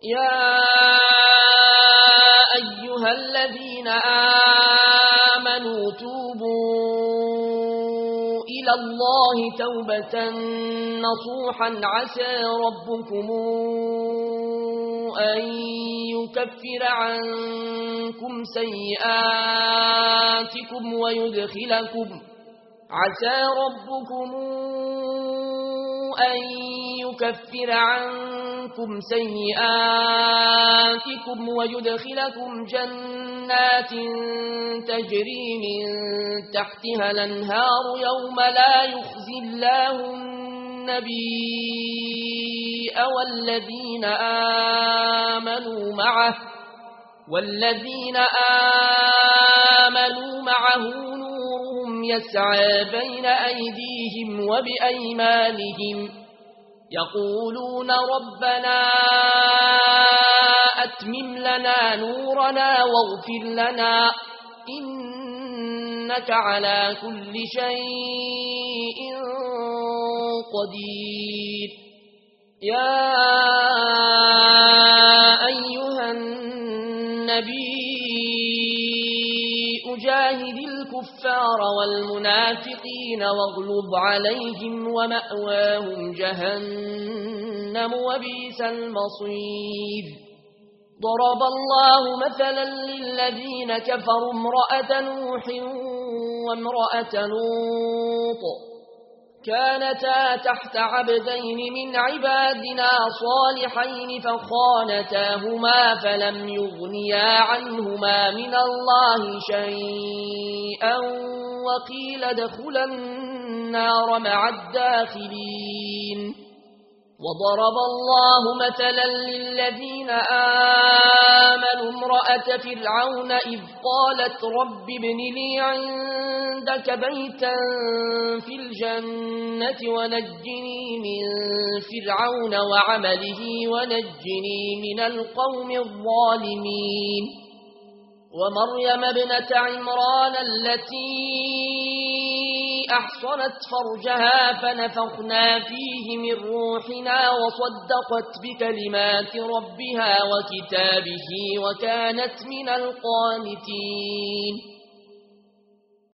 يا أيها الذين آمنوا توبوا إلى الله توبة نصوحا عسى ربكم أن يكفر عنكم سيئاتكم ويدخلكم جنات تجري من تحتها الأنهار يوم لا يخزي الله النبي والذين آمنوا معه نورهم يسعى بين أيديهم وبأيمانهم يقولون ربنا أتمم لنا نورنا واغفر لنا إنك على كل شيء قدير. يا أيها النبي جاهد الكفار والمنافقين واغلظ عليهم ومأواهم جهنم وبئس المصير. ضرب الله مثلا للذين كفروا امرأة نوح وامرأة لوط كانتا تحت عبدين من عبادنا صالحين فخانتاهما فلم يغنيا عنهما من الله شيئا وقيل ادخلا النار مع الداخلين. وضرب الله مثلا للذين آمنوا امرأة فرعون إذ قالت رب ابن لي عندك بيتا في الجنة ونجني من فرعون وعمله ونجني من القوم الظالمين. ومريم ابنة عمران التي أحصنت فرجها فنفخنا فيه من روحنا وصدقت بكلمات ربها وكتابه وكانت من القانتين.